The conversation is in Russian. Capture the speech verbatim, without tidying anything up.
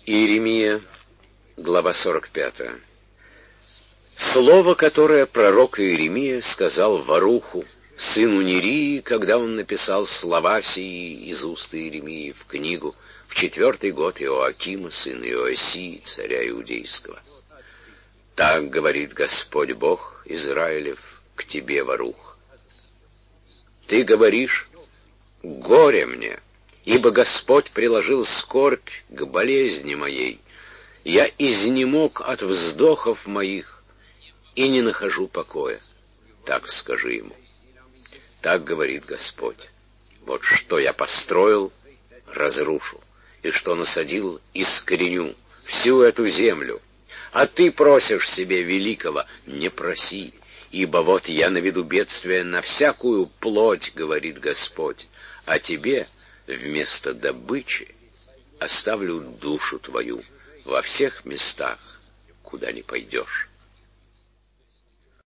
Иеремия, глава сорок пятая. Слово, которое пророк Иеремия сказал Варуху, сыну Нерии, когда он написал слова сии из уст Иеремии в книгу в четвертый год Иоакима, сына Иосии, царя Иудейского. Так говорит Господь Бог Израилев к тебе, Варух. Ты говоришь: горе мне, ибо Господь приложил скорбь к болезни моей. Я изнемог от вздохов моих и не нахожу покоя. Так скажи ему. Так говорит Господь: вот что я построил, разрушу, и что насадил, искореню всю эту землю. А ты просишь себе великого, не проси, ибо вот я наведу бедствие на всякую плоть, говорит Господь, а тебе вместо добычи оставлю душу твою во всех местах, куда не пойдешь.